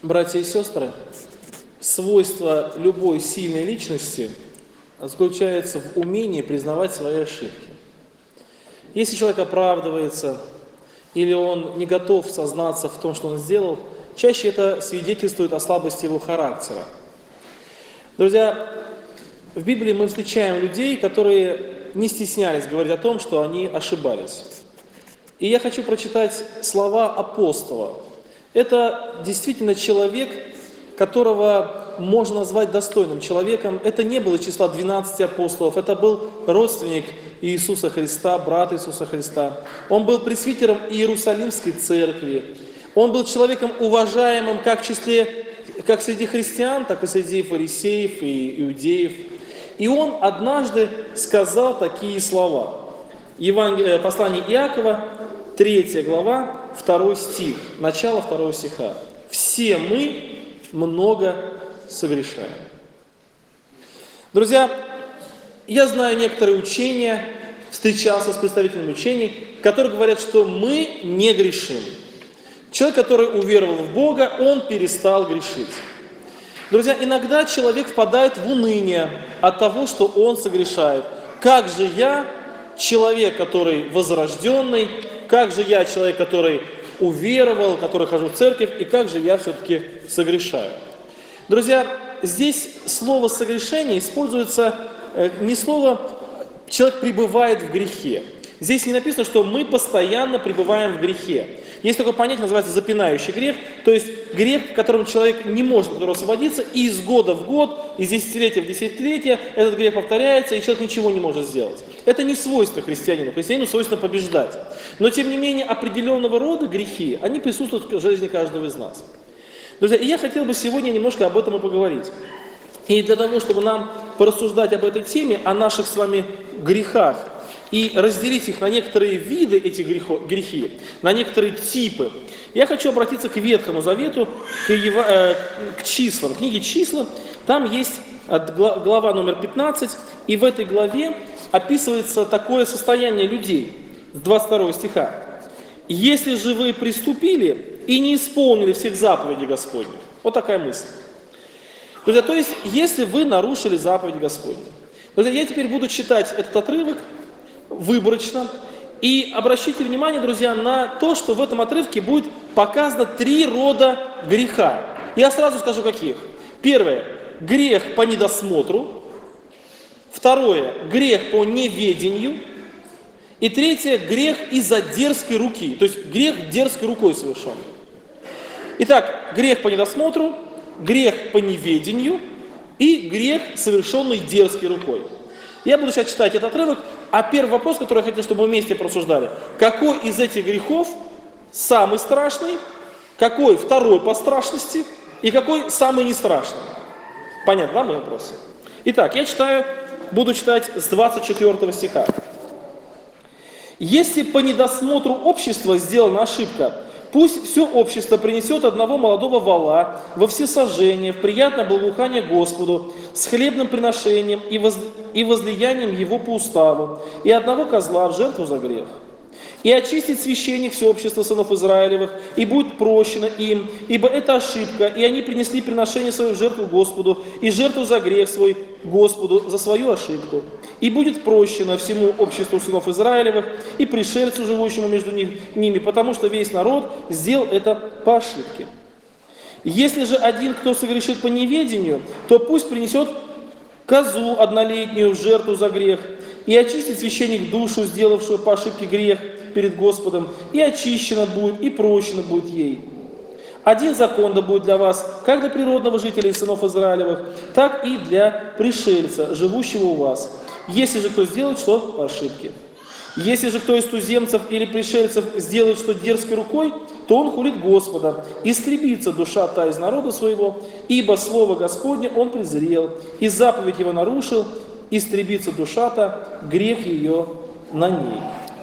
Братья и сестры, свойство любой сильной личности заключается в умении признавать свои ошибки. Если человек оправдывается или он не готов сознаться в том, что он сделал, чаще это свидетельствует о слабости его характера. Друзья, в Библии мы встречаем людей, которые не стеснялись говорить о том, что они ошибались. И я хочу прочитать слова апостола. Это действительно человек, которого можно назвать достойным человеком. Это не было числа 12 апостолов, это был родственник Иисуса Христа, брат Иисуса Христа. Он был пресвитером Иерусалимской церкви. Он был человеком уважаемым как среди христиан, так и среди фарисеев и иудеев. И он однажды сказал такие слова. Послание Иакова, 3 глава, 2 стих, начало 2 стиха. «Все мы много согрешаем». Друзья, я знаю некоторые учения, встречался с представителями учений, которые говорят, что мы не грешим. Человек, который уверовал в Бога, он перестал грешить. Друзья, иногда человек впадает в уныние от того, что он согрешает. Как же я, человек, который возрожденный, как же я, человек, который уверовал, который хожу в церковь, и как же я все-таки согрешаю? Друзья, здесь слово «согрешение» используется не слово «человек пребывает в грехе». Здесь не написано, что мы постоянно пребываем в грехе. Есть такое понятие, называется запинающий грех, то есть грех, в котором человек не может от него освободиться, и из года в год, из десятилетия в десятилетие этот грех повторяется, и человек ничего не может сделать. Это не свойство христианину. Христианину свойственно побеждать. Но, тем не менее, определенного рода грехи, они присутствуют в жизни каждого из нас. Друзья, и я хотел бы сегодня немножко об этом и поговорить. И для того, чтобы нам порассуждать об этой теме, о наших с вами грехах, и разделить их на некоторые виды, эти грехи, на некоторые типы, я хочу обратиться к Ветхому Завету, к числам, книге «Числа». Там есть глава номер 15, и в этой главе описывается такое состояние людей, с 22 стиха. «Если же вы приступили и не исполнили всех заповедей Господних». Вот такая мысль. Друзья, то есть, если вы нарушили заповедь Господню. Друзья, я теперь буду читать этот отрывок выборочно. И обращите внимание, друзья, на то, что в этом отрывке будет показано 3 рода греха. Я сразу скажу, каких. Первое – грех по недосмотру. Второе – грех по неведению. И третье – грех из-за дерзкой руки. То есть грех дерзкой рукой совершен. Итак, грех по недосмотру, грех по неведению и грех, совершенный дерзкой рукой. Я буду сейчас читать этот отрывок, а первый вопрос, который я хотел, чтобы мы вместе просуждали. Какой из этих грехов самый страшный, какой второй по страшности и какой самый не страшный? Понятно, да, мой вопрос? Итак, я буду читать с 24 стиха. «Если по недосмотру общества сделана ошибка, пусть все общество принесет одного молодого вола во всесожжение, в приятное благоухание Господу, с хлебным приношением и возлиянием его по уставу, и одного козла в жертву за грех. И очистит священник все общество сынов Израилевых, и будет прощено им, ибо это ошибка, и они принесли приношение свое в жертву Господу, и жертву за грех свой Господу за свою ошибку. И будет прощено всему обществу сынов Израилевых и пришельцу, живущему между ними, потому что весь народ сделал это по ошибке. Если же один, кто согрешит по неведению, то пусть принесет козу однолетнюю в жертву за грех, и очистит священник душу, сделавшую по ошибке грех перед Господом, и очищена будет, и прощена будет ей. Один закон да будет для вас, как для природного жителя и сынов Израилевых, так и для пришельца, живущего у вас. Если же кто сделает что по ошибке. Если же кто из туземцев или пришельцев сделает что дерзкой рукой, то он хулит Господа, истребится душа та из народа своего, ибо слово Господне он презрел, и заповедь его нарушил, истребится душа-то, грех ее на ней».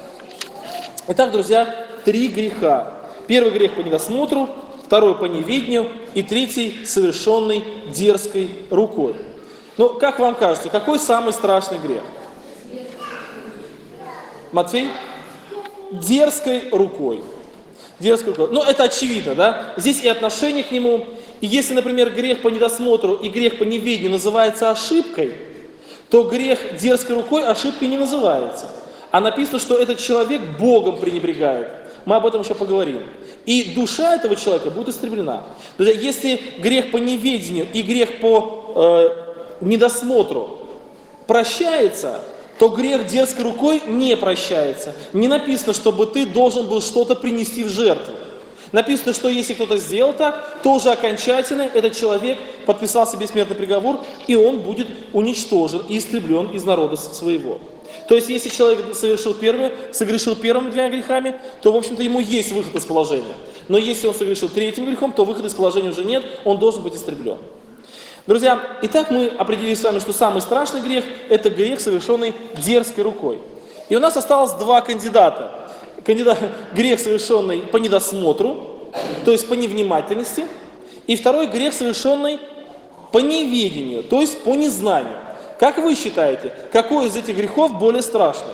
Итак, друзья, 3 греха. Первый грех по недосмотру, второй по неведению и третий совершенный дерзкой рукой. Ну, как вам кажется, какой самый страшный грех? Матфей? Дерзкой рукой. Дерзкой рукой. Ну, это очевидно, да? Здесь и отношение к нему. И если, например, грех по недосмотру и грех по неведению называется ошибкой, то грех дерзкой рукой ошибкой не называется. А написано, что этот человек Богом пренебрегает. Мы об этом еще поговорим. И душа этого человека будет истреблена. Друзья, если грех по неведению и грех по недосмотру прощается, то грех дерзкой рукой не прощается. Не написано, чтобы ты должен был что-то принести в жертву. Написано, что если кто-то сделал так, то уже окончательно этот человек подписал себе смертный приговор, и он будет уничтожен и истреблен из народа своего. То есть, если человек согрешил первыми двумя грехами, то, в общем-то, ему есть выход из положения. Но если он согрешил третьим грехом, то выхода из положения уже нет, он должен быть истреблен. Друзья, итак, мы определили с вами, что самый страшный грех – это грех, совершенный дерзкой рукой. И у нас осталось два кандидата. Грех, совершенный по недосмотру, то есть по невнимательности, и второй грех, совершенный по неведению, то есть по незнанию. Как вы считаете, какой из этих грехов более страшный?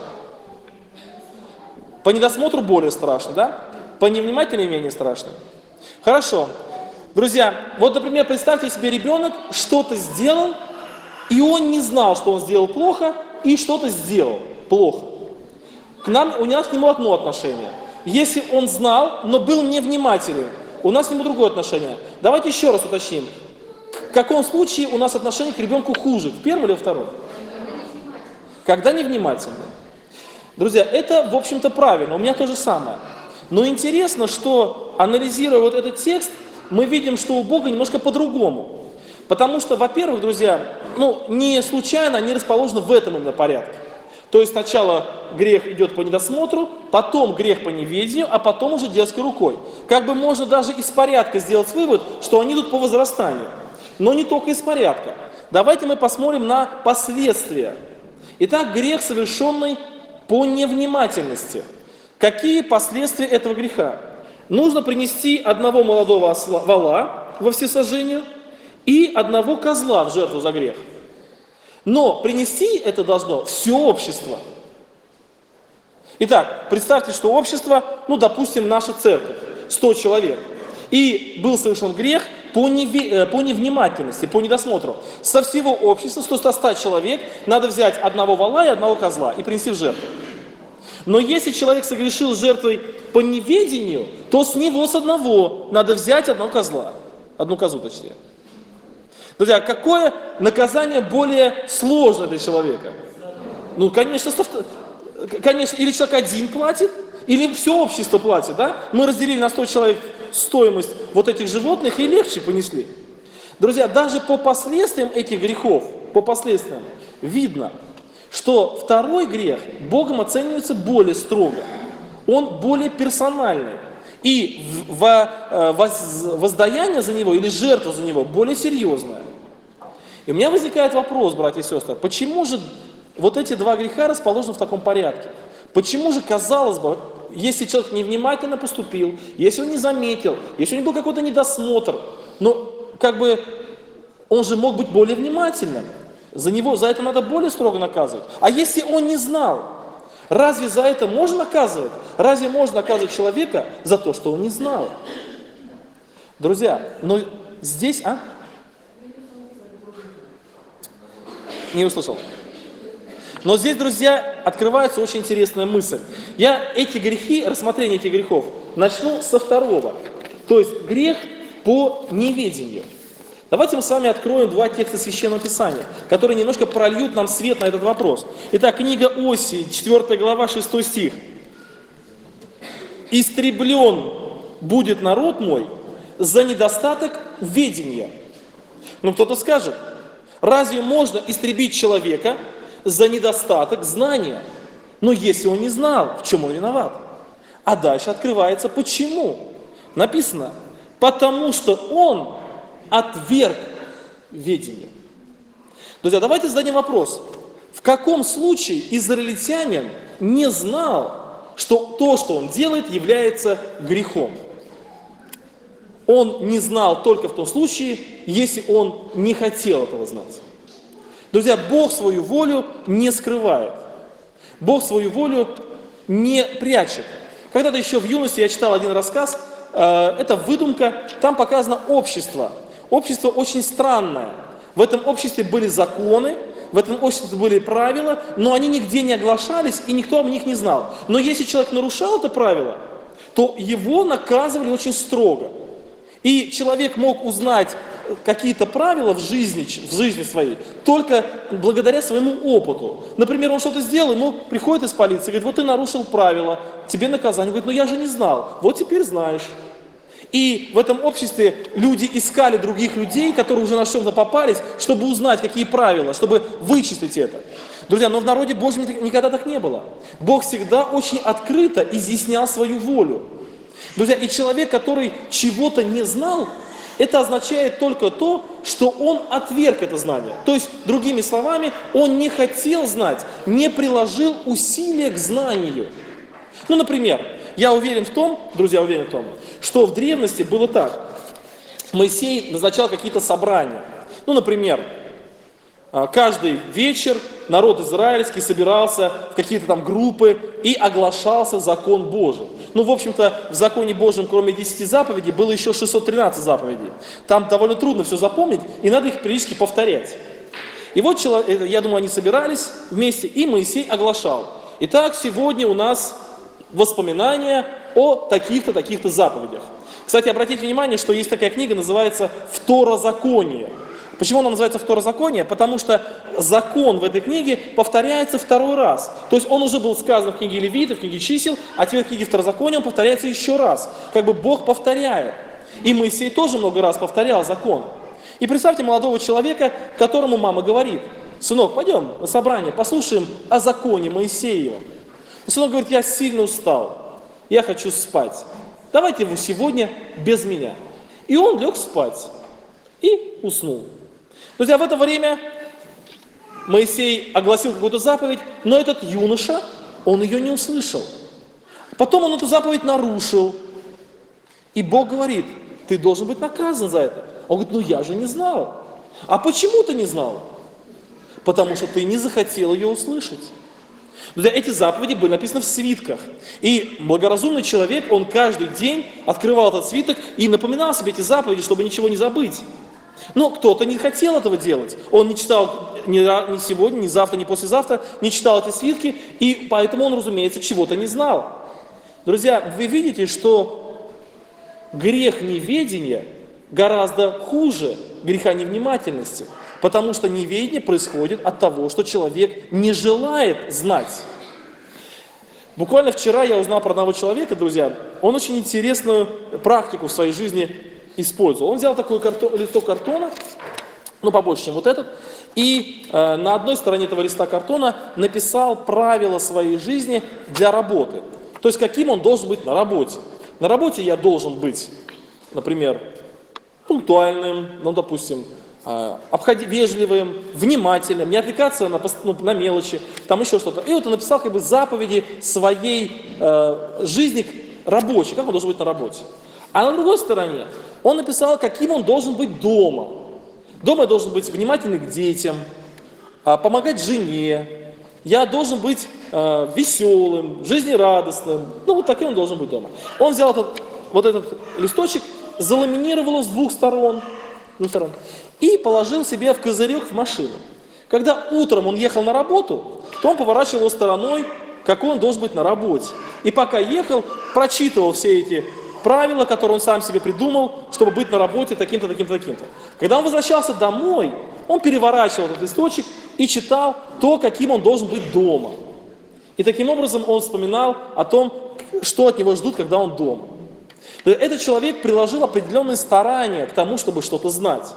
По недосмотру более страшный, да? По невнимательному менее страшный. Хорошо. Друзья, вот, например, представьте себе, ребенок что-то сделал, и он не знал, что он сделал плохо, и что-то сделал плохо. У нас к нему одно отношение. Если он знал, но был невнимателен, у нас к нему другое отношение. Давайте еще раз уточним. В каком случае у нас отношение к ребенку хуже? В первом или во втором? Когда невнимательны. Друзья, это, в общем-то, правильно. У меня то же самое. Но интересно, что, анализируя вот этот текст, мы видим, что у Бога немножко по-другому. Потому что, во-первых, друзья, не случайно они расположены в этом именно порядке. То есть сначала грех идет по недосмотру, потом грех по неведению, а потом уже дерзкой рукой. Как бы можно даже из порядка сделать вывод, что они идут по возрастанию. Но не только из порядка. Давайте мы посмотрим на последствия. Итак, грех, совершенный по невнимательности. Какие последствия этого греха? Нужно принести одного молодого вола во всесожжение и одного козла в жертву за грех. Но принести это должно все общество. Итак, представьте, что общество, допустим, наша церковь, 100 человек. И был совершен грех по невнимательности, по недосмотру. Со всего общества, 100 человек, надо взять одного вола и одного козла и принести в жертву. Но если человек согрешил жертвой по неведению, то с него, с одного, надо взять одного козла. Одну козу, точнее. Друзья, какое наказание более сложное для человека? Конечно, или человек один платит, или все общество платит, да? Мы разделили на 100 человек стоимость вот этих животных и легче понесли. Друзья, даже по последствиям этих грехов, видно, что второй грех Богом оценивается более строго. Он более персональный. И воздаяние за него или жертва за него более серьезная. И у меня возникает вопрос, братья и сестры, почему же вот эти два греха расположены в таком порядке? Почему же, казалось бы, если человек невнимательно поступил, если он не заметил, если у него был какой-то недосмотр, он же мог быть более внимательным. За это надо более строго наказывать. А если он не знал, разве за это можно наказывать? Разве можно наказывать человека за то, что он не знал? Друзья, здесь, Не услышал. Но здесь, друзья, открывается очень интересная мысль. Я рассмотрение этих грехов начну со второго. То есть грех по неведению. Давайте мы с вами откроем два текста Священного Писания, которые немножко прольют нам свет на этот вопрос. Итак, книга Осии, 4 глава, 6 стих. «Истреблен будет народ мой за недостаток ведения». Кто-то скажет, разве можно истребить человека за недостаток знания? Если он не знал, в чем он виноват. А дальше открывается почему. Написано, потому что он отверг ведение. Друзья, давайте зададим вопрос. В каком случае израильтянин не знал, что то, что он делает, является грехом? Он не знал только в том случае, если он не хотел этого знать. Друзья, Бог свою волю не скрывает. Бог свою волю не прячет. Когда-то еще в юности я читал один рассказ, это выдумка, там показано общество. Общество очень странное. В этом обществе были законы, в этом обществе были правила, но они нигде не оглашались, и никто об них не знал. Но если человек нарушал это правило, то его наказывали очень строго. И человек мог узнать какие-то правила в жизни своей только благодаря своему опыту. Например, он что-то сделал, ему приходит из полиции, говорит, вот ты нарушил правила, тебе наказание. Он говорит, ну я же не знал, вот теперь знаешь. И в этом обществе люди искали других людей, которые уже на что-то попались, чтобы узнать, какие правила, чтобы вычислить это. Друзья, но в народе Божьем никогда так не было. Бог всегда очень открыто изъяснял свою волю. Друзья, и человек, который чего-то не знал, это означает только то, что он отверг это знание. То есть, другими словами, он не хотел знать, не приложил усилия к знанию. Ну, например, я уверен в том, друзья, уверен в том, что в древности было так. Моисей назначал какие-то собрания. Ну, например, каждый вечер народ израильский собирался в какие-то там группы и оглашался закон Божий. Ну, в общем-то, в законе Божьем, кроме 10 заповедей, было еще 613 заповедей. Там довольно трудно все запомнить, и надо их периодически повторять. И вот, я думаю, они собирались вместе, и Моисей оглашал. Итак, сегодня у нас воспоминания о таких-то, таких-то заповедях. Кстати, обратите внимание, что есть такая книга, называется «Второзаконие». Почему она называется «Второзаконие»? Потому что закон в этой книге повторяется второй раз. То есть он уже был сказан в книге Левитов, в книге Чисел, а теперь в книге Второзакония он повторяется еще раз. Как бы Бог повторяет. И Моисей тоже много раз повторял закон. И представьте молодого человека, которому мама говорит, сынок, пойдем на собрание, послушаем о законе Моисеева. И сынок говорит, я сильно устал, я хочу спать. Давайте его сегодня без меня. И он лег спать и уснул. Друзья, в это время Моисей огласил какую-то заповедь, но этот юноша, он ее не услышал. Потом он эту заповедь нарушил. И Бог говорит, ты должен быть наказан за это. Он говорит, ну я же не знал. А почему ты не знал? Потому что ты не захотел ее услышать. Друзья, эти заповеди были написаны в свитках. И благоразумный человек, он каждый день открывал этот свиток и напоминал себе эти заповеди, чтобы ничего не забыть. Но кто-то не хотел этого делать. Он не читал ни сегодня, ни завтра, ни послезавтра, не читал эти свитки, и поэтому он, разумеется, чего-то не знал. Друзья, вы видите, что грех неведения гораздо хуже греха невнимательности. Потому что неведение происходит от того, что человек не желает знать. Буквально вчера я узнал про одного человека, друзья, он очень интересную практику в своей жизни использовал. Он взял такой листок картона, ну побольше, чем вот этот, и на одной стороне этого листа картона написал правила своей жизни для работы. То есть каким он должен быть на работе. На работе я должен быть, например, пунктуальным, ну допустим, вежливым, внимательным, не отвлекаться на мелочи, там еще что-то. И вот он написал как бы заповеди своей жизни рабочей, как он должен быть на работе. А на другой стороне он написал, каким он должен быть дома. Дома я должен быть внимательным к детям, помогать жене, я должен быть веселым, жизнерадостным. Ну вот таким он должен быть дома. Он взял вот этот листочек, заламинировал его с двух сторон, и положил себе в козырек в машину. Когда утром он ехал на работу, то он поворачивал его стороной, какой он должен быть на работе. И пока ехал, прочитывал все эти правила, которые он сам себе придумал, чтобы быть на работе таким-то, таким-то, таким-то. Когда он возвращался домой, он переворачивал этот листочек и читал то, каким он должен быть дома. И таким образом он вспоминал о том, что от него ждут, когда он дома. Этот человек приложил определенные старания к тому, чтобы что-то знать.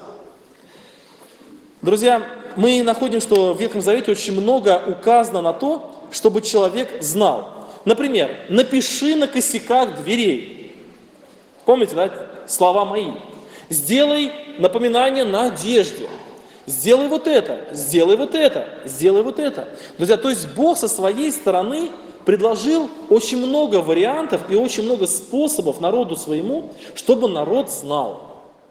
Друзья, мы находим, что в Ветхом Завете очень много указано на то, чтобы человек знал. Например, напиши на косяках дверей. Помните, да? Слова мои. Сделай напоминание на одежде. Сделай вот это, сделай вот это, сделай вот это. Друзья, то есть Бог со своей стороны предложил очень много вариантов и очень много способов народу своему, чтобы народ знал.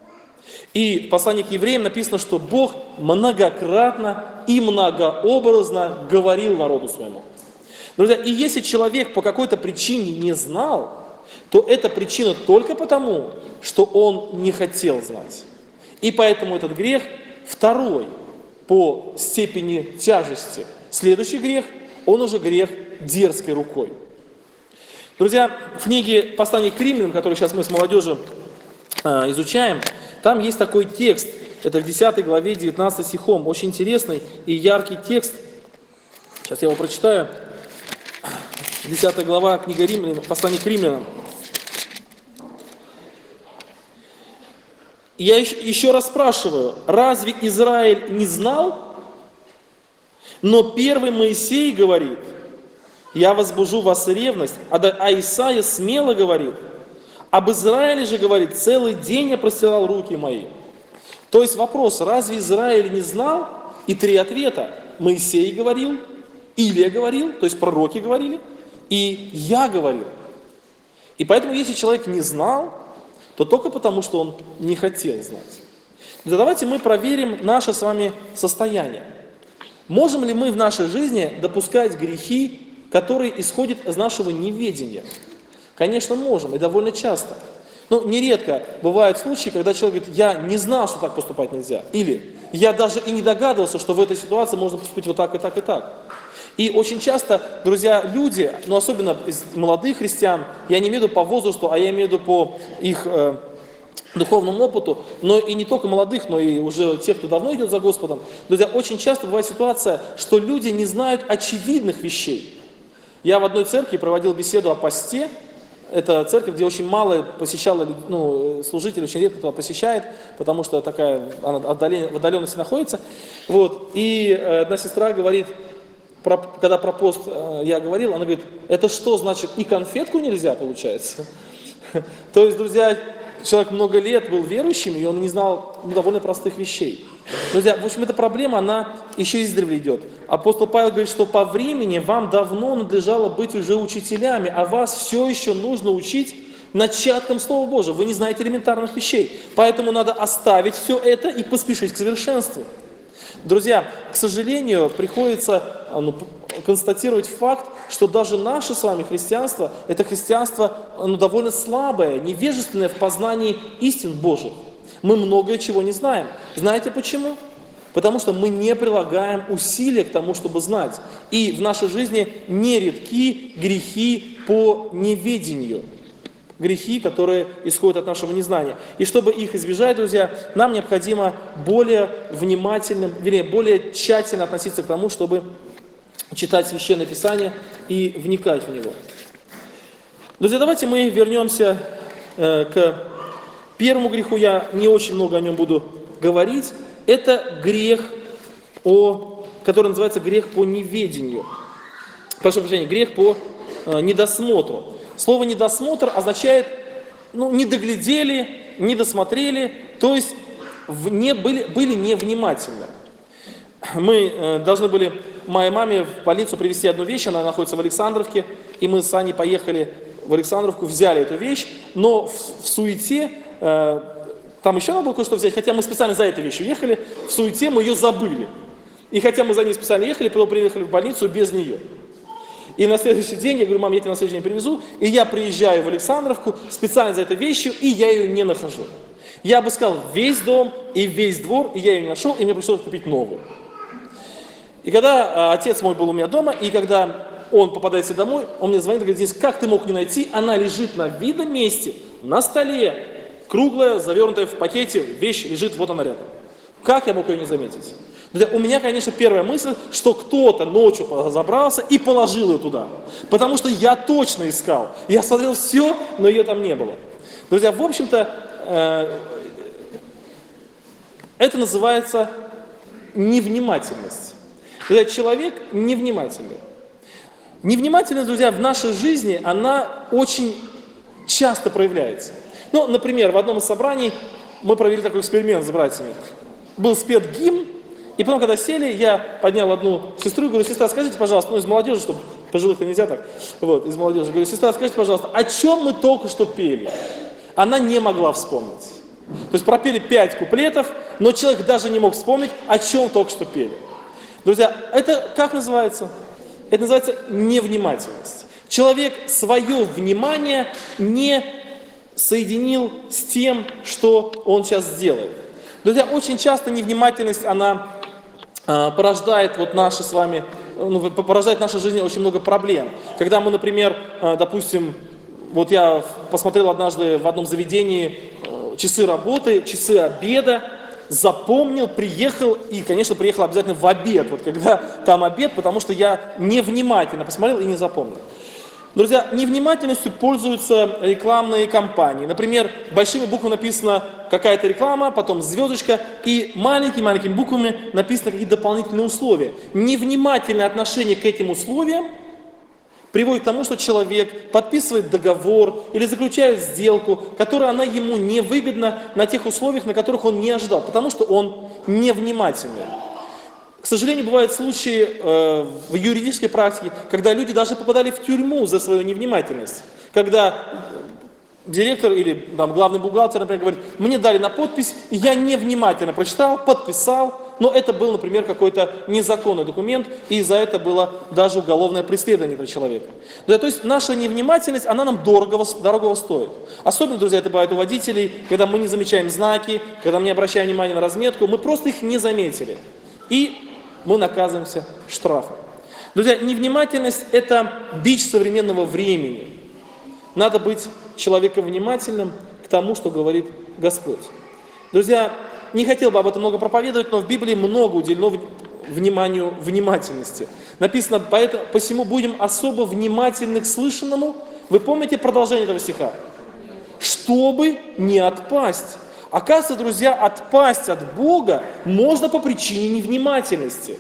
И в послании к евреям написано, что Бог многократно и многообразно говорил народу своему. Друзья, и если человек по какой-то причине не знал, то эта причина только потому, что он не хотел знать. И поэтому этот грех второй по степени тяжести. Следующий грех, он уже грех дерзкой рукой. Друзья, в книге «Послание к римлянам», которую сейчас мы с молодежью изучаем, там есть такой текст, это в 10 главе 19 стихом, очень интересный и яркий текст. Сейчас я его прочитаю. 10 глава, книга Римлянам, «Послание к римлянам». Я еще раз спрашиваю, разве Израиль не знал? Но первый Моисей говорит, я возбужу в вас ревность, а Исаия смело говорит, об Израиле же говорит, целый день я простирал руки мои. То есть вопрос, разве Израиль не знал? И три ответа. Моисей говорил, Илия говорил, то есть пророки говорили, и я говорил. И поэтому, если человек не знал, то только потому, что он не хотел знать. Давайте мы проверим наше с вами состояние. Можем ли мы в нашей жизни допускать грехи, которые исходят из нашего неведения? Конечно, можем, и довольно часто. Но нередко бывают случаи, когда человек говорит, я не знал, что так поступать нельзя. Или я даже и не догадывался, что в этой ситуации можно поступить вот так и так и так. И очень часто, друзья, люди, но особенно из молодых христиан, я не имею в виду по возрасту, а я имею в виду по их духовному опыту, но и не только молодых, но и уже тех, кто давно идет за Господом. Друзья, очень часто бывает ситуация, что люди не знают очевидных вещей. Я в одной церкви проводил беседу о посте. Это церковь, где очень мало посещало, служителей очень редко туда посещает, потому что такая, она в отдаленности находится. Вот. И одна сестра говорит, когда про пост я говорил, она говорит, это что, значит, и конфетку нельзя, получается? То есть, друзья, человек много лет был верующим, и он не знал довольно простых вещей. Друзья, в общем, эта проблема, она еще издревле идет. Апостол Павел говорит, что по времени вам давно надлежало быть уже учителями, а вас все еще нужно учить начаткам Слова Божьего. Вы не знаете элементарных вещей. Поэтому надо оставить все это и поспешить к совершенству. Друзья, к сожалению, приходится констатировать факт, что даже наше с вами христианство, это христианство довольно слабое, невежественное в познании истин Божьих. Мы многое чего не знаем. Знаете почему? Потому что мы не прилагаем усилия к тому, чтобы знать. И в нашей жизни нередки грехи по неведению. Грехи, которые исходят от нашего незнания. И чтобы их избежать, друзья, нам необходимо более внимательно, более тщательно относиться к тому, чтобы читать Священное Писание и вникать в него. Друзья, давайте мы вернемся к первому греху. Я не очень много о нем буду говорить. Это грех, который называется грех по неведению. Прошу прощения, грех по недосмотру. Слово «недосмотр» означает, не доглядели, не досмотрели, то есть были невнимательны. Мы должны были моей маме в больницу привезти одну вещь, она находится в Александровке, и мы с Аней поехали в Александровку, взяли эту вещь, но в суете, там еще надо было кое-что взять, хотя мы специально за этой вещью ехали, в суете мы ее забыли. И хотя мы за ней специально ехали, потом приехали в больницу без нее. И на следующий день я говорю, мам, я тебе на следующий день привезу, и я приезжаю в Александровку специально за этой вещью, и я ее не нахожу. Я обыскал весь дом и весь двор, и я ее не нашел, и мне пришлось купить новую. И когда отец мой был у меня дома, и когда он попадает домой, он мне звонит и говорит, здесь как ты мог не найти, она лежит на видном месте, на столе, круглая, завернутая в пакете, вещь лежит, вот она рядом. Как я мог ее не заметить? У меня, конечно, первая мысль, что кто-то ночью забрался и положил ее туда. Потому что я точно искал. Я смотрел все, но ее там не было. Друзья, в общем-то, это называется невнимательность. Когда человек невнимательный. Невнимательность, друзья, в нашей жизни, она очень часто проявляется. Например, в одном из собраний мы провели такой эксперимент с братьями. Был спет гимн, и потом, когда сели, я поднял одну сестру и говорю, сестра, скажите, пожалуйста, из молодежи, чтобы пожилых-то нельзя так, из молодежи, говорю, сестра, скажите, пожалуйста, о чем мы только что пели? Она не могла вспомнить. То есть пропели 5 куплетов, но человек даже не мог вспомнить, о чем только что пели. Друзья, это как называется? Это называется невнимательность. Человек свое внимание не соединил с тем, что он сейчас сделает. Друзья, очень часто невнимательность, она порождает вот наши с вами, порождает в нашей жизни очень много проблем. Когда мы, например, допустим, вот я посмотрел однажды в одном заведении часы работы, часы обеда, запомнил, приехал, и, конечно, приехал обязательно в обед, вот когда там обед, потому что я невнимательно посмотрел и не запомнил. Друзья, невнимательностью пользуются рекламные кампании. Например, большими буквами написана какая-то реклама, потом звездочка, и маленькими буквами написаны какие-то дополнительные условия. Невнимательное отношение к этим условиям приводит к тому, что человек подписывает договор или заключает сделку, которая она ему не выгодна на тех условиях, на которых он не ожидал, потому что он невнимательный. К сожалению, бывают случаи в юридической практике, когда люди даже попадали в тюрьму за свою невнимательность. Когда директор или там, главный бухгалтер, например, говорит, мне дали на подпись, и я невнимательно прочитал, подписал, но это был, например, какой-то незаконный документ, и за это было даже уголовное преследование этого человека. Да, то есть наша невнимательность, она нам дорого стоит. Особенно, друзья, это бывает у водителей, когда мы не замечаем знаки, когда мы не обращаем внимания на разметку, мы просто их не заметили. И мы наказываемся штрафом. Друзья, невнимательность – это бич современного времени. Надо быть человеком внимательным к тому, что говорит Господь. Друзья, не хотел бы об этом много проповедовать, но в Библии много уделено вниманию внимательности. Написано, посему будем особо внимательны к слышанному. Вы помните продолжение этого стиха? Чтобы не отпасть. Оказывается, друзья, отпасть от Бога можно по причине невнимательности.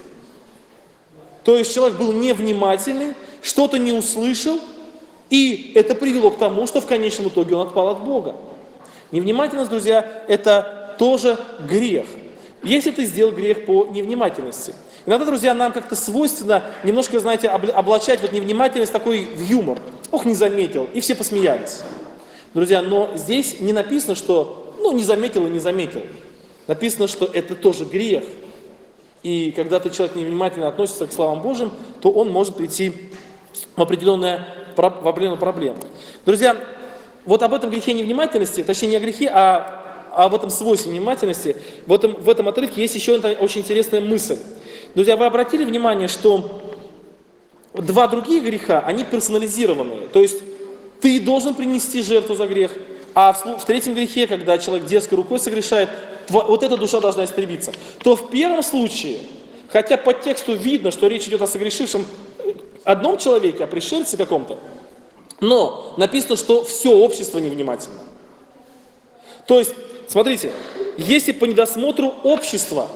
То есть человек был невнимательный, что-то не услышал, и это привело к тому, что в конечном итоге он отпал от Бога. Невнимательность, друзья, это тоже грех. Если ты сделал грех по невнимательности. Иногда, друзья, нам как-то свойственно немножко, знаете, облачать вот невнимательность такой в юмор. Ох, не заметил, и все посмеялись. Друзья, но здесь не написано, что не заметил и не заметил. Написано, что это тоже грех. И когда человек невнимательно относится к словам Божьим, то он может прийти в определенную проблему. Друзья, вот об этом грехе невнимательности, точнее не о грехе, а об этом свойстве невнимательности, в этом отрывке есть еще одна очень интересная мысль. Друзья, вы обратили внимание, что два других греха, они персонализированные. То есть ты должен принести жертву за грех, а в третьем грехе, когда человек дерзкой рукой согрешает, вот эта душа должна истребиться. То в первом случае, хотя по тексту видно, что речь идет о согрешившем одном человеке, о пришельце каком-то, но написано, что все общество невнимательно. То есть, смотрите, если по недосмотру общества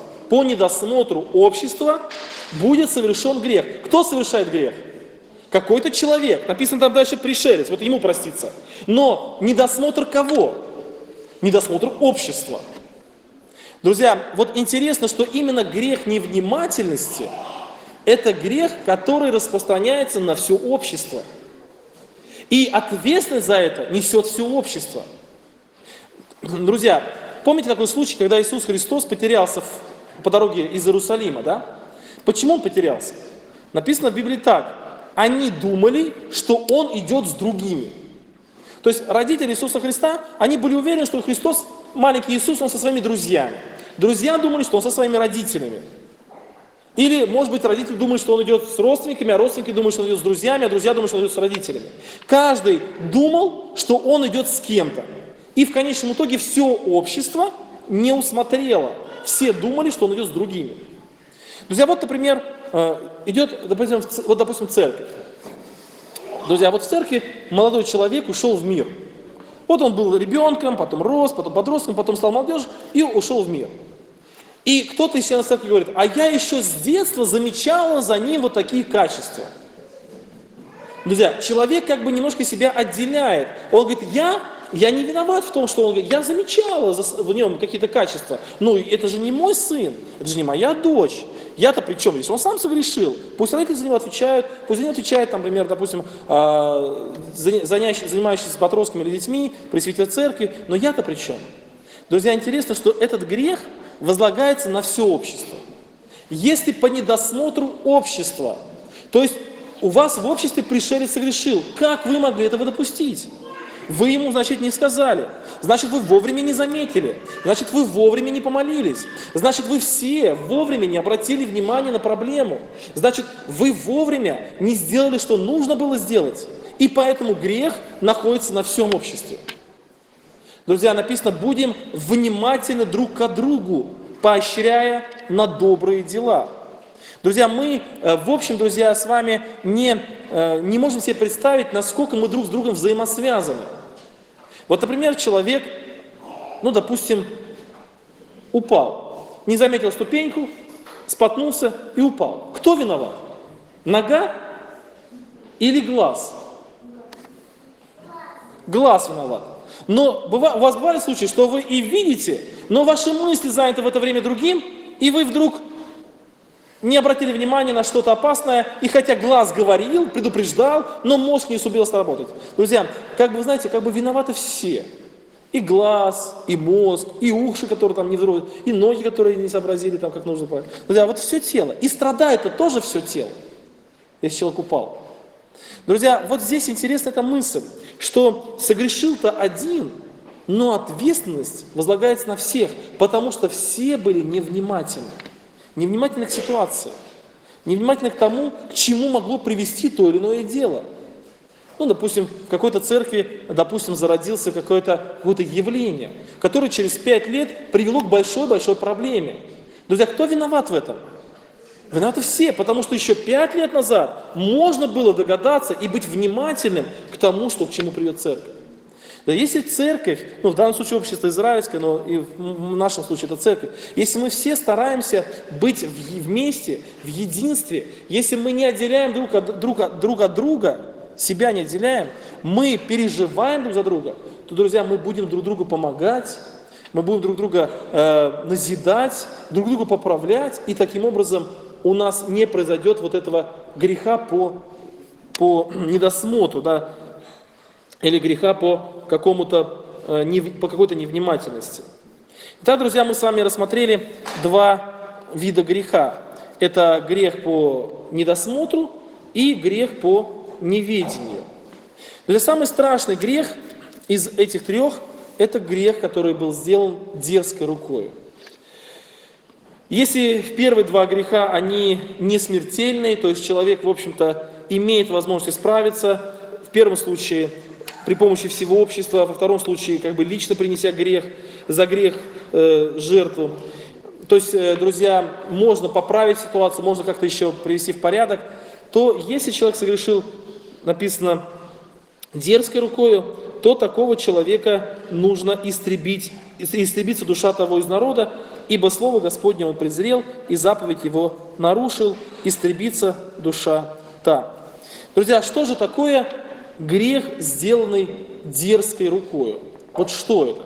будет совершен грех. Кто совершает грех? Какой-то человек. Написано там дальше пришелец, вот ему проститься. Но недосмотр кого? Недосмотр общества. Друзья, вот интересно, что именно грех невнимательности – это грех, который распространяется на все общество. И ответственность за это несет все общество. Друзья, помните такой случай, когда Иисус Христос потерялся по дороге из Иерусалима, да? Почему он потерялся? Написано в Библии так. Они думали, что он идет с другими. То есть родители Иисуса Христа, они были уверены, что Христос, маленький Иисус, он со своими друзьями. Друзья думали, что он со своими родителями. Или, может быть, родители думают, что он идет с родственниками, а родственники думают, что он идет с друзьями, а друзья думают, что он идет с родителями. Каждый думал, что он идет с кем-то. И в конечном итоге все общество не усмотрело. Все думали, что он идет с другими. Друзья, вот, например, идет, допустим, церковь. Друзья, вот в церкви молодой человек ушел в мир. Вот он был ребенком, потом рос, потом подростком, потом стал молодежью и ушел в мир. И кто-то из членов церкви говорит, а я еще с детства замечала за ним вот такие качества. Друзья, человек как бы немножко себя отделяет. Он говорит, я не виноват в том, что он говорит, я замечала в нем какие-то качества. Ну, это же не мой сын, это же не моя дочь. Я-то при чем? Если он сам согрешил, пусть родители за него отвечают, пусть за него отвечает, там, например, допустим, занимающийся подростками или детьми, пресвитер церкви, но я-то при чем? Друзья, интересно, что этот грех возлагается на все общество. Если по недосмотру общества, то есть у вас в обществе пришелец согрешил. Как вы могли этого допустить? Вы ему, значит, не сказали. Значит, вы вовремя не заметили. Значит, вы вовремя не помолились. Значит, вы все вовремя не обратили внимания на проблему. Значит, вы вовремя не сделали, что нужно было сделать. И поэтому грех находится на всем обществе. Друзья, написано, будем внимательны друг к другу, поощряя на добрые дела. Друзья, мы, в общем, друзья, с вами не можем себе представить, насколько мы друг с другом взаимосвязаны. Вот, например, человек, допустим, упал, не заметил ступеньку, споткнулся и упал. Кто виноват? Нога или глаз? Глаз виноват. Но у вас бывали случаи, что вы и видите, но ваши мысли заняты в это время другим, и вы вдруг не обратили внимания на что-то опасное, и хотя глаз говорил, предупреждал, но мозг не сумел сработать. Друзья, виноваты все. И глаз, и мозг, и уши, которые там не взроют, и ноги, которые не сообразили, там, как нужно. Друзья, вот все тело. И страдает-то тоже все тело, если человек упал. Друзья, вот здесь интересна эта мысль, что согрешил-то один, но ответственность возлагается на всех, потому что все были невнимательны. Невнимательны к ситуации, невнимательны к тому, к чему могло привести то или иное дело. Допустим, в какой-то церкви, зародилось какое-то явление, которое через 5 лет привело к большой-большой проблеме. Друзья, кто виноват в этом? Виноваты все, потому что еще 5 лет назад можно было догадаться и быть внимательным к тому, к чему приведет церковь. Да, если церковь, в данном случае общество израильское, но и в нашем случае это церковь, если мы все стараемся быть вместе, в единстве, если мы не отделяем друг от друга, себя не отделяем, мы переживаем друг за друга, то, друзья, мы будем друг другу помогать, мы будем друг друга назидать, друг друга поправлять, и таким образом у нас не произойдет вот этого греха по недосмотру, да, или греха по какой-то невнимательности. Итак, друзья, мы с вами рассмотрели 2 вида греха. Это грех по недосмотру и грех по неведению. Друзья, самый страшный грех из этих 3 – это грех, который был сделан дерзкой рукой. Если первые 2 греха, они не смертельные, то есть человек, в общем-то, имеет возможность справиться, в первом случае при помощи всего общества, во втором случае лично принеся за грех жертву. То есть, друзья, можно поправить ситуацию, можно как-то еще привести в порядок, то если человек согрешил, написано, дерзкой рукою, то такого человека нужно истребиться душа того из народа, ибо слово Господне он презрел, и заповедь его нарушил, истребиться душа та. Друзья, что же такое грех, сделанный дерзкой рукою? Вот что это?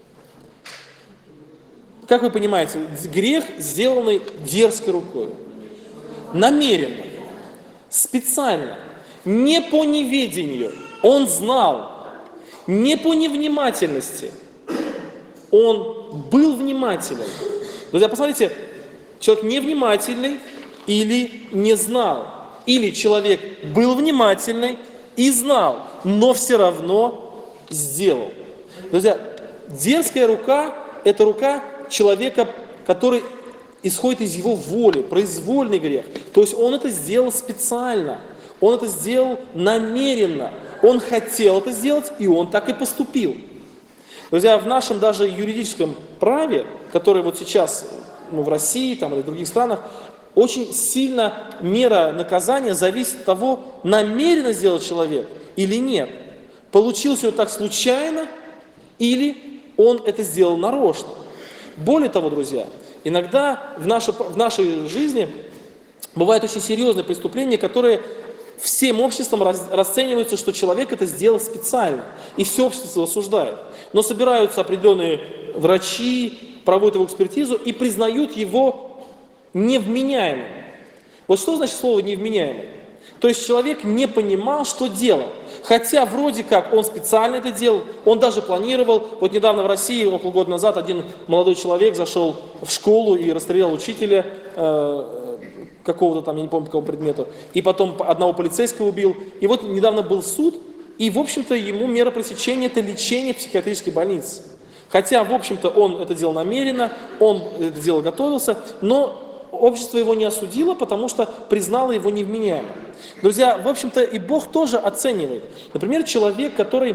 Как вы понимаете, грех, сделанный дерзкой рукою. Намеренно, специально, не по неведению. Он знал, не по невнимательности. Он был внимателен. Друзья, посмотрите, человек невнимательный или не знал. Или человек был внимательный и знал, но все равно сделал. Друзья, дерзкая рука – это рука человека, который исходит из его воли, произвольный грех. То есть он это сделал специально, он это сделал намеренно, он хотел это сделать, и он так и поступил. Друзья, в нашем даже юридическом праве, которое вот сейчас в России или в других странах, очень сильно мера наказания зависит от того, намеренно сделал человек или нет. Получилось у него так случайно, или он это сделал нарочно. Более того, друзья, иногда в нашей жизни бывают очень серьезные преступления, которые всем обществом расцениваются, что человек это сделал специально, и все общество осуждает. Но собираются определенные врачи, проводят его экспертизу и признают его невменяемым. Вот что значит слово невменяемый? То есть человек не понимал, что делал. Хотя вроде как он специально это делал, он даже планировал. Вот недавно в России, около года назад, один молодой человек зашел в школу и расстрелял учителя, какого-то там, я не помню, по какому предмету, и потом одного полицейского убил. И вот недавно был суд, и, в общем-то, ему мера пресечения – это лечение в психиатрической больнице. Хотя, в общем-то, он это делал намеренно, он это дело готовился, но общество его не осудило, потому что признало его невменяемым. Друзья, в общем-то, и Бог тоже оценивает. Например, человек, который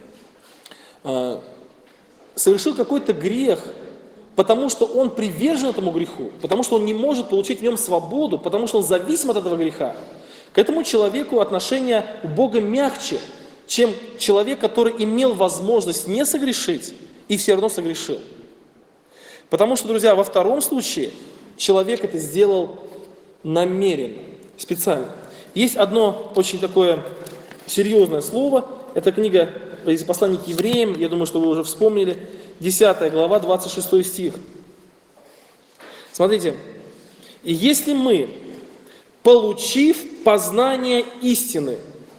совершил какой-то грех, потому что он привержен этому греху, потому что он не может получить в нем свободу, потому что он зависим от этого греха. К этому человеку отношение у Бога мягче, чем человек, который имел возможность не согрешить и все равно согрешил. Потому что, друзья, во втором случае человек это сделал намеренно, специально. Есть одно очень такое серьезное слово, это книга из послания к евреям, я думаю, что вы уже вспомнили, 10 глава, 26 стих. Смотрите, «И если мы, получив познание истины,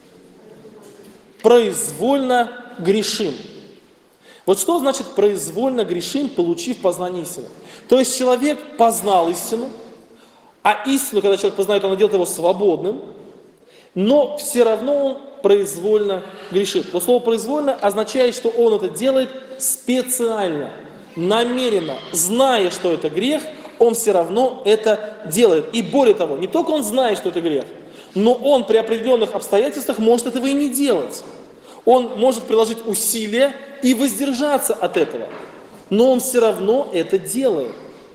произвольно грешим». Вот что значит произвольно грешим, получив познание истины? То есть человек познал истину, а истину, когда человек познает, она делает его свободным, но все равно он произвольно грешит. Но слово «произвольно» означает, что он это делает специально, намеренно, зная, что это грех, он все равно это делает. И более того, не только он знает, что это грех, но он при определенных обстоятельствах может этого и не делать. Он может приложить усилия и воздержаться от этого, но он все равно это делает.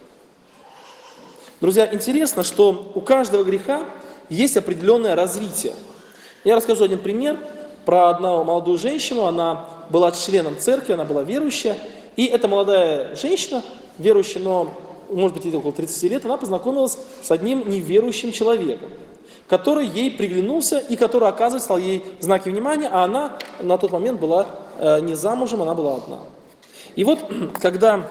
Друзья, интересно, что у каждого греха есть определенное развитие. Я расскажу один пример про одну молодую женщину. Она была членом церкви, она была верующая. И эта молодая женщина, верующая, но, может быть, ей около 30 лет, она познакомилась с одним неверующим человеком, который ей приглянулся и который, оказывается, стал ей знаки внимания, а она на тот момент была не замужем, она была одна. И вот, когда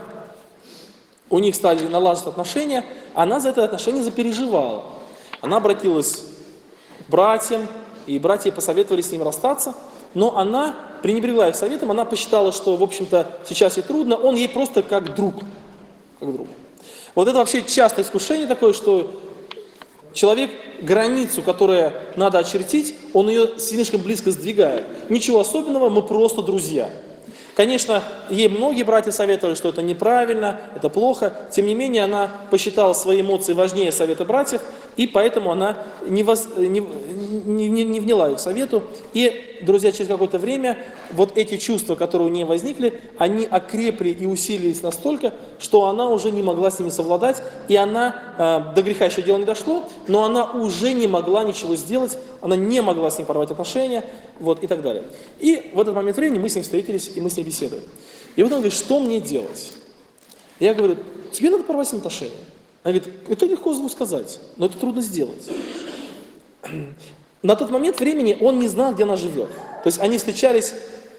у них стали налаживаться отношения, она за это отношение запереживала. Она обратилась к братьям, и братья посоветовали с ним расстаться, но она пренебрегла их советом, она посчитала, что, в общем-то, сейчас ей трудно, он ей просто как друг. Как друг. Вот это вообще частое искушение такое, что человек границу, которую надо очертить, он ее слишком близко сдвигает. Ничего особенного, мы просто друзья. Конечно, ей многие братья советовали, что это неправильно, это плохо. Тем не менее, она посчитала свои эмоции важнее совета братьев, и поэтому она не вняла их совету. И, друзья, через какое-то время вот эти чувства, которые у нее возникли, они окрепли и усилились настолько, что она уже не могла с ними совладать, и она, до греха еще дело не дошло, но она уже не могла ничего сделать, она не могла с ним порвать отношения, вот, и так далее. И в этот момент времени мы с ним встретились, и мы с ней беседуем. И вот он говорит, что мне делать? Я говорю, тебе надо порвать с ним отношения. Она говорит, это легко сказать, но это трудно сделать. На тот момент времени он не знал, где она живет. То есть они встречались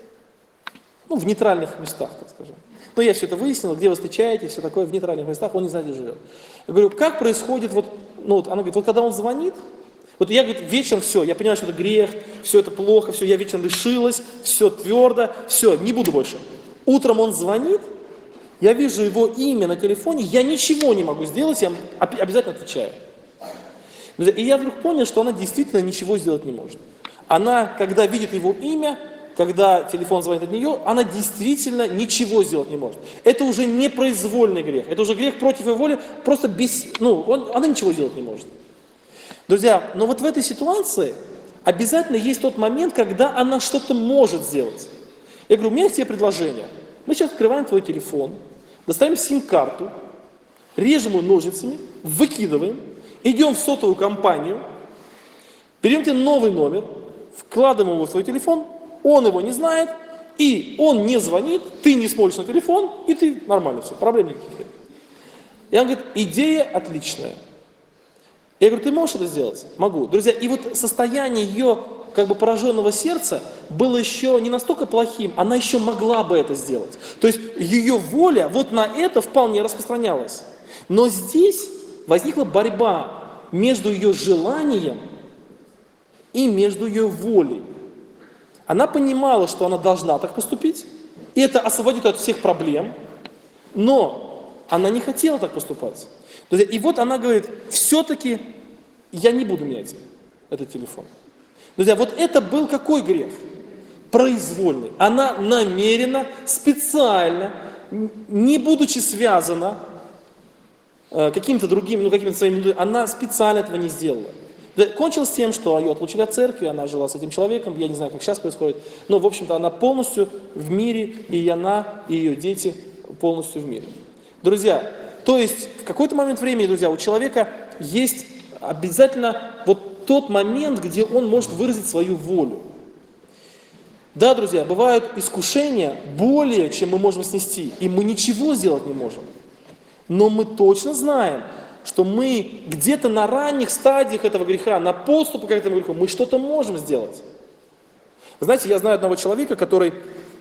в нейтральных местах, так скажем. Но я все это выяснил, где вы встречаетесь, все такое, в нейтральных местах, он не знает, где живет. Я говорю, как происходит, она говорит, вот когда он звонит, вот я, говорит, вечером все, я понимаю, что это грех, все это плохо, все, я вечером решилась, все твердо, все, не буду больше. Утром он звонит, я вижу его имя на телефоне, я ничего не могу сделать, я обязательно отвечаю. И я вдруг понял, что она действительно ничего сделать не может. Она, когда видит его имя, когда телефон звонит от нее, она действительно ничего сделать не может. Это уже не произвольный грех, это уже грех против ее воли, просто она ничего сделать не может. Друзья, но вот в этой ситуации обязательно есть тот момент, когда она что-то может сделать. Я говорю, у меня есть тебе предложение. Мы сейчас открываем твой телефон, достаем сим-карту, режем ее ножницами, выкидываем, идем в сотовую компанию, берем тебе новый номер, вкладываем его в твой телефон, он его не знает, и он не звонит, ты не смотришь на телефон, и ты нормально все, проблем никаких нет. И он говорит, идея отличная. Я говорю, ты можешь это сделать? Могу. Друзья, и вот состояние ее пораженного сердца было еще не настолько плохим, она еще могла бы это сделать. То есть ее воля вот на это вполне распространялась. Но здесь возникла борьба между ее желанием и между ее волей. Она понимала, что она должна так поступить, и это освободит от всех проблем, но она не хотела так поступать. И вот она говорит, все-таки я не буду менять этот телефон. Друзья, вот это был какой грех? Произвольный. Она намеренно, специально, не будучи связана каким-то другим, какими-то своими, она специально этого не сделала. Кончилось тем, что ее отлучили от церкви, она жила с этим человеком, я не знаю, как сейчас происходит, но, в общем-то, она полностью в мире, и она, и ее дети полностью в мире. Друзья, то есть в какой-то момент времени, друзья, у человека есть обязательно вот тот момент, где он может выразить свою волю. Да, друзья, бывают искушения более, чем мы можем снести, и мы ничего сделать не можем. Но мы точно знаем, что мы где-то на ранних стадиях этого греха, на подступах к этому греху, мы что-то можем сделать. Знаете, я знаю одного человека, который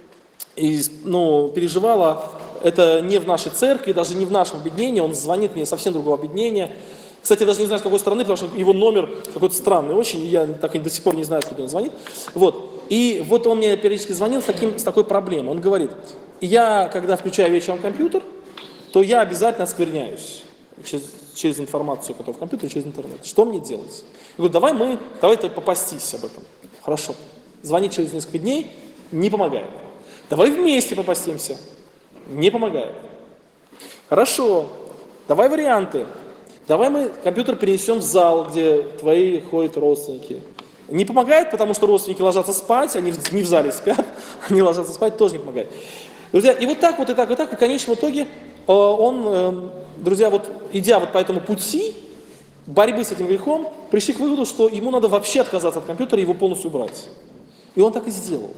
переживал, это не в нашей церкви, даже не в нашем объединении, он звонит мне совсем другого объединения. Кстати, я даже не знаю, с какой стороны, потому что его номер какой-то странный очень, я так и до сих пор не знаю, откуда он звонит. И вот он мне периодически звонил с такой проблемой. Он говорит, я, когда включаю вечером компьютер, то я обязательно оскверняюсь через информацию, которая в компьютере, через интернет. Что мне делать? Я говорю, давай ты попастись об этом. Хорошо. Звонить через несколько дней не помогает. Давай вместе попастимся. Не помогает. Хорошо. Давай варианты. Давай мы компьютер перенесем в зал, где твои ходят родственники. Не помогает, потому что родственники ложатся спать, они не в зале спят, они ложатся спать, тоже не помогает. Друзья, и вот так, и в конечном итоге он, друзья, идя по этому пути борьбы с этим грехом, пришли к выводу, что ему надо вообще отказаться от компьютера и его полностью убрать. И он так и сделал.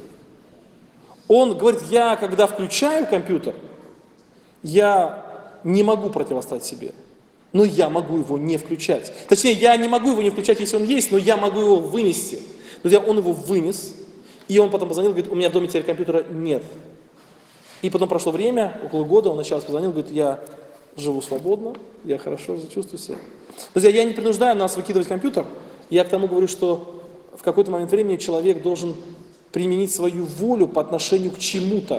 Он говорит, я когда включаю компьютер, я не могу противостоять себе. Но я могу его не включать. Точнее, я не могу его не включать, если он есть, но я могу его вынести. Друзья, он его вынес, и он потом позвонил, говорит, у меня в доме теперь компьютера нет. И потом прошло время, около года, он еще раз позвонил, говорит, я живу свободно, я хорошо чувствую себя. Друзья, я не принуждаю нас выкидывать компьютер, я к тому говорю, что в какой-то момент времени человек должен применить свою волю по отношению к чему-то.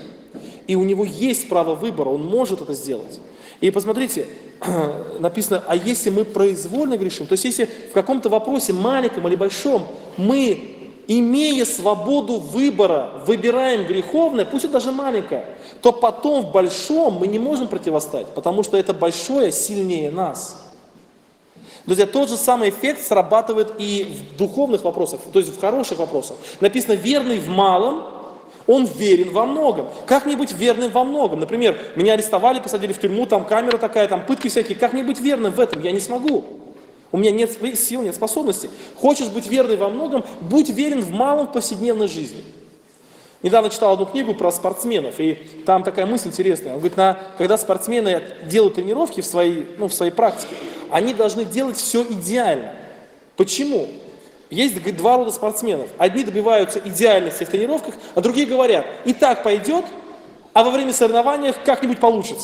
И у него есть право выбора, он может это сделать. И посмотрите, написано, а если мы произвольно грешим, то есть если в каком-то вопросе, маленьком или большом, мы, имея свободу выбора, выбираем греховное, пусть это даже маленькое, то потом в большом мы не можем противостать, потому что это большое сильнее нас. Друзья, тот же самый эффект срабатывает и в духовных вопросах, то есть в хороших вопросах. Написано, верный в малом, он верен во многом. Как мне быть верным во многом? Например, меня арестовали, посадили в тюрьму, там камера такая, там пытки всякие. Как мне быть верным в этом? Я не смогу. У меня нет сил, нет способностей. Хочешь быть верным во многом, будь верен в малом в повседневной жизни. Недавно читал одну книгу про спортсменов, и там такая мысль интересная. Он говорит, когда спортсмены делают тренировки в своей практике, они должны делать все идеально. Почему? Есть, говорит, два рода спортсменов. Одни добиваются идеальности в тренировках, а другие говорят, и так пойдет, а во время соревнования как-нибудь получится.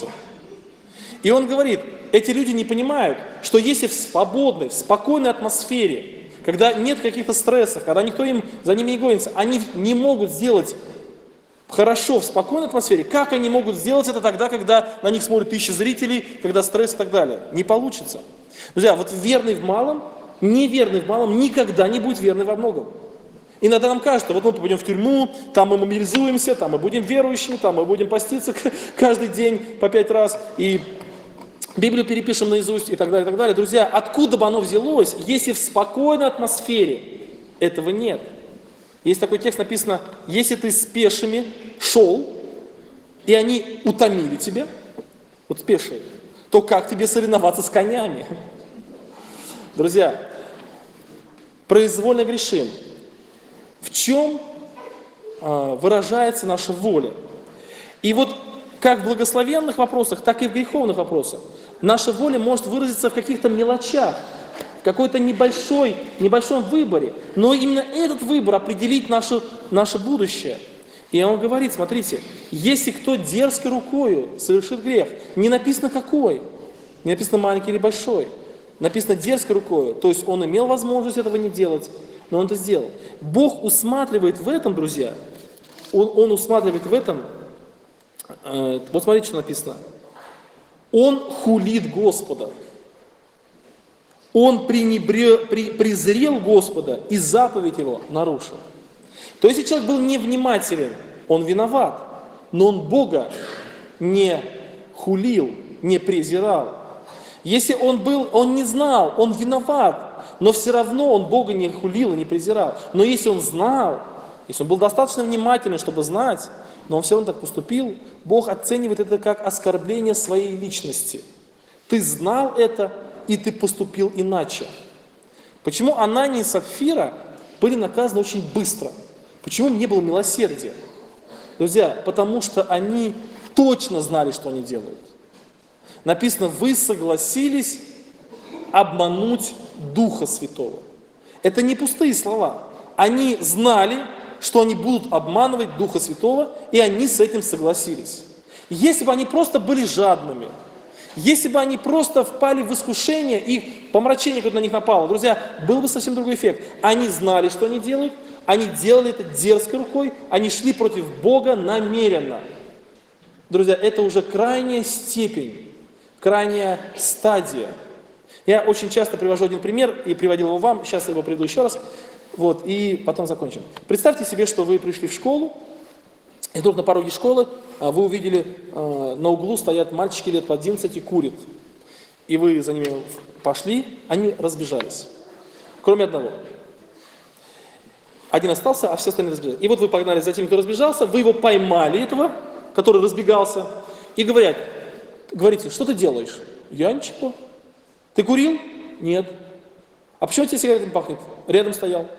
И он говорит, эти люди не понимают, что если в свободной, в спокойной атмосфере, когда нет каких-то стрессов, когда никто за ними не гонится, они не могут сделать хорошо в спокойной атмосфере, как они могут сделать это тогда, когда на них смотрят тысячи зрителей, когда стресс и так далее? Не получится. Друзья, вот верный в малом, неверный в малом никогда не будет верный во многом. Иногда нам кажется, вот мы пойдем в тюрьму, там мы мобилизуемся, там мы будем верующими, там мы будем поститься каждый день по 5 раз, и Библию перепишем наизусть и так далее, и так далее. Друзья, откуда бы оно взялось, если в спокойной атмосфере этого нет? Есть такой текст, написано, если ты с пешими шел, и они утомили тебя, вот пешие, то как тебе соревноваться с конями? Друзья, произвольно грешим. В чем выражается наша воля? И вот как в благословенных вопросах, так и в греховных вопросах. Наша воля может выразиться в каких-то мелочах, в какой-то небольшом выборе. Но именно этот выбор определит наше будущее. И он говорит, смотрите, если кто дерзкой рукою совершит грех, не написано какой, не написано маленький или большой, написано дерзкой рукою, то есть он имел возможность этого не делать, но он это сделал. Бог усматривает в этом, друзья, Он усматривает в этом, вот смотрите, что написано. Он хулит Господа. Он презрел Господа и заповедь Его нарушил. То есть, если человек был невнимателен, он виноват, но он Бога не хулил, не презирал. Если он не знал, он виноват, но все равно он Бога не хулил и не презирал. Но если он знал, если он был достаточно внимательным, чтобы знать, но он все равно так поступил, Бог оценивает это как оскорбление своей личности. Ты знал это, и ты поступил иначе. Почему Анания и Сапфира были наказаны очень быстро? Почему не было милосердия? Друзья, потому что они точно знали, что они делают. Написано, вы согласились обмануть Духа Святого. Это не пустые слова. Они знали, что они будут обманывать Духа Святого, и они с этим согласились. Если бы они просто были жадными, если бы они просто впали в искушение и помрачение, которое на них напало, друзья, был бы совсем другой эффект. Они знали, что они делают, они делали это дерзкой рукой, они шли против Бога намеренно. Друзья, это уже крайняя степень, крайняя стадия. Я очень часто привожу один пример и приводил его вам, сейчас я его приведу еще раз, и потом закончим. Представьте себе, что вы пришли в школу, и вдруг на пороге школы вы увидели, на углу стоят мальчики лет по 11 и курят. И вы за ними пошли, они разбежались. Кроме одного. Один остался, а все остальные разбежались. И вот вы погнали за тем, кто разбежался, вы его поймали, этого, который разбегался, и говорите, что ты делаешь? Я ничего. Ты курил? Нет. А почему тебе сигаретами пахнет? Рядом стоял.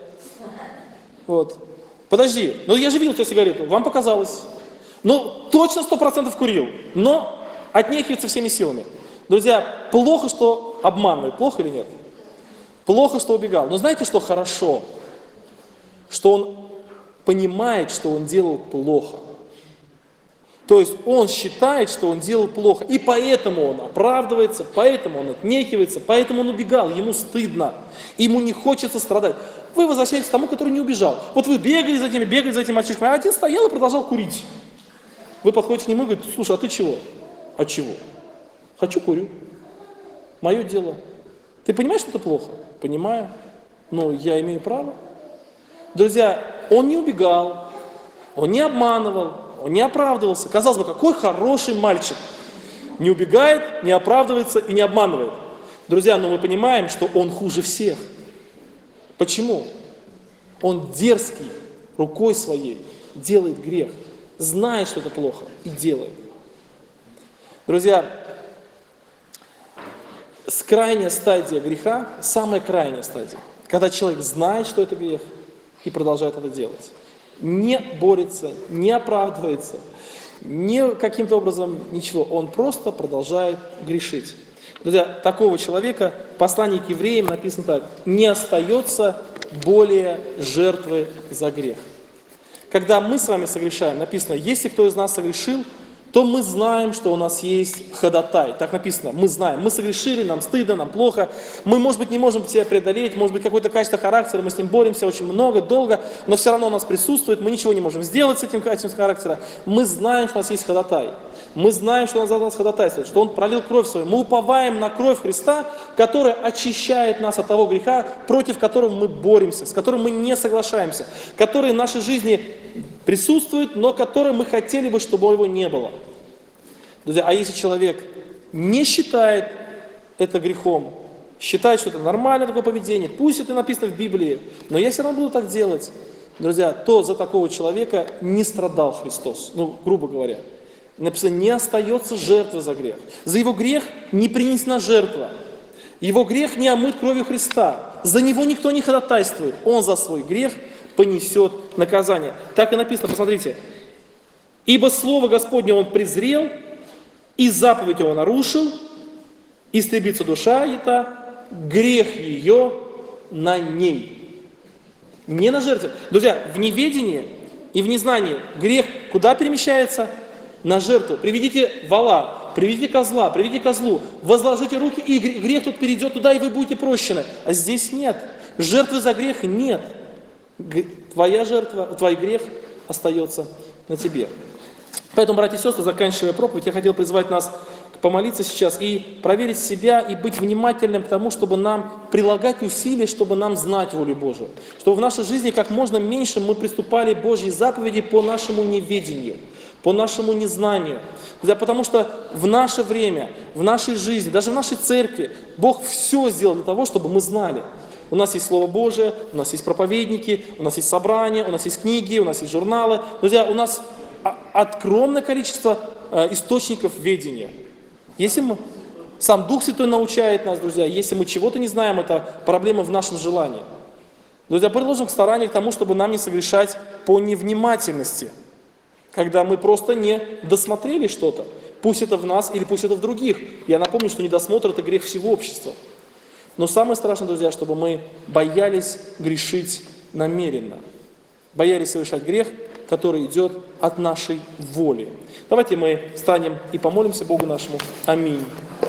Подожди, я же видел тебя сигарету, вам показалось. Точно 100% курил, но отнекивается всеми силами. Друзья, плохо, что обманывает, плохо или нет? Плохо, что убегал. Но знаете, что хорошо? Что он понимает, что он делал плохо. То есть он считает, что он делал плохо, и поэтому он оправдывается, поэтому он отнекивается, поэтому он убегал, ему стыдно, ему не хочется страдать. Вы возвращаетесь к тому, который не убежал. Вы бегали за этим мальчишками, а один стоял и продолжал курить. Вы подходите к нему и говорите, слушай, а ты чего? А чего? Хочу, курю. Мое дело. Ты понимаешь, что это плохо? Понимаю. Но я имею право. Друзья, он не убегал, он не обманывал, он не оправдывался. Казалось бы, какой хороший мальчик. Не убегает, не оправдывается и не обманывает. Друзья, но мы понимаем, что он хуже всех. Почему? Он дерзкий, рукой своей делает грех, знает, что это плохо, и делает. Друзья, крайняя стадия греха, самая крайняя стадия, когда человек знает, что это грех, и продолжает это делать. Не борется, не оправдывается, не каким-то образом ничего. Он просто продолжает грешить. Друзья, такого человека в послании к евреям написано так: не остается более жертвы за грех. Когда мы с вами согрешаем, написано, если кто из нас согрешил, то мы знаем, что у нас есть ходатай. Так написано, мы знаем, мы согрешили, нам стыдно, нам плохо, мы, может быть, не можем себя преодолеть, может быть, какое-то качество характера, мы с ним боремся очень много, долго, но все равно у нас присутствует, мы ничего не можем сделать с этим качеством характера. Мы знаем, что у нас есть ходатай. Мы знаем, что он за нас ходатайствует, что он пролил кровь свою. Мы уповаем на кровь Христа, которая очищает нас от того греха, против которого мы боремся, с которым мы не соглашаемся, который в нашей жизни присутствует, но который мы хотели бы, чтобы его не было. Друзья, а если человек не считает это грехом, считает, что это нормальное такое поведение, пусть это написано в Библии, но я все равно буду так делать, друзья, то за такого человека не страдал Христос, грубо говоря. Написано, не остается жертвы за грех. За его грех не принесена жертва. Его грех не омыт кровью Христа. За него никто не ходатайствует. Он за свой грех понесет наказание. Так и написано, посмотрите. Ибо слово Господне он презрел, и заповедь его нарушил, истребится душа эта, грех ее на ней. Не на жертве. Друзья, в неведении и в незнании грех куда перемещается? На жертву. Приведите вола, приведите козла, приведите козлу, возложите руки, и грех тут перейдет туда, и вы будете прощены. А здесь нет. Жертвы за грех нет. Твоя жертва, твой грех остается на тебе. Поэтому, братья и сестры, заканчивая проповедь, я хотел призвать нас к помолиться сейчас и проверить себя, и быть внимательным к тому, чтобы нам прилагать усилия, чтобы нам знать волю Божию. Чтобы в нашей жизни как можно меньше мы приступали к Божьей заповеди по нашему неведению, по нашему незнанию. Да, потому что в наше время, в нашей жизни, даже в нашей церкви Бог все сделал для того, чтобы мы знали. У нас есть Слово Божие, у нас есть проповедники, у нас есть собрания, у нас есть книги, у нас есть журналы. Друзья, у нас огромное количество источников ведения. Если мы, сам Дух Святой научает нас, друзья, если мы чего-то не знаем, это проблема в нашем желании. Друзья, приложим к старанию к тому, чтобы нам не согрешать по невнимательности, когда мы просто не досмотрели что-то. Пусть это в нас или пусть это в других. Я напомню, что недосмотр – это грех всего общества. Но самое страшное, друзья, чтобы мы боялись грешить намеренно. Боялись совершать грех, который идет от нашей воли. Давайте мы встанем и помолимся Богу нашему. Аминь.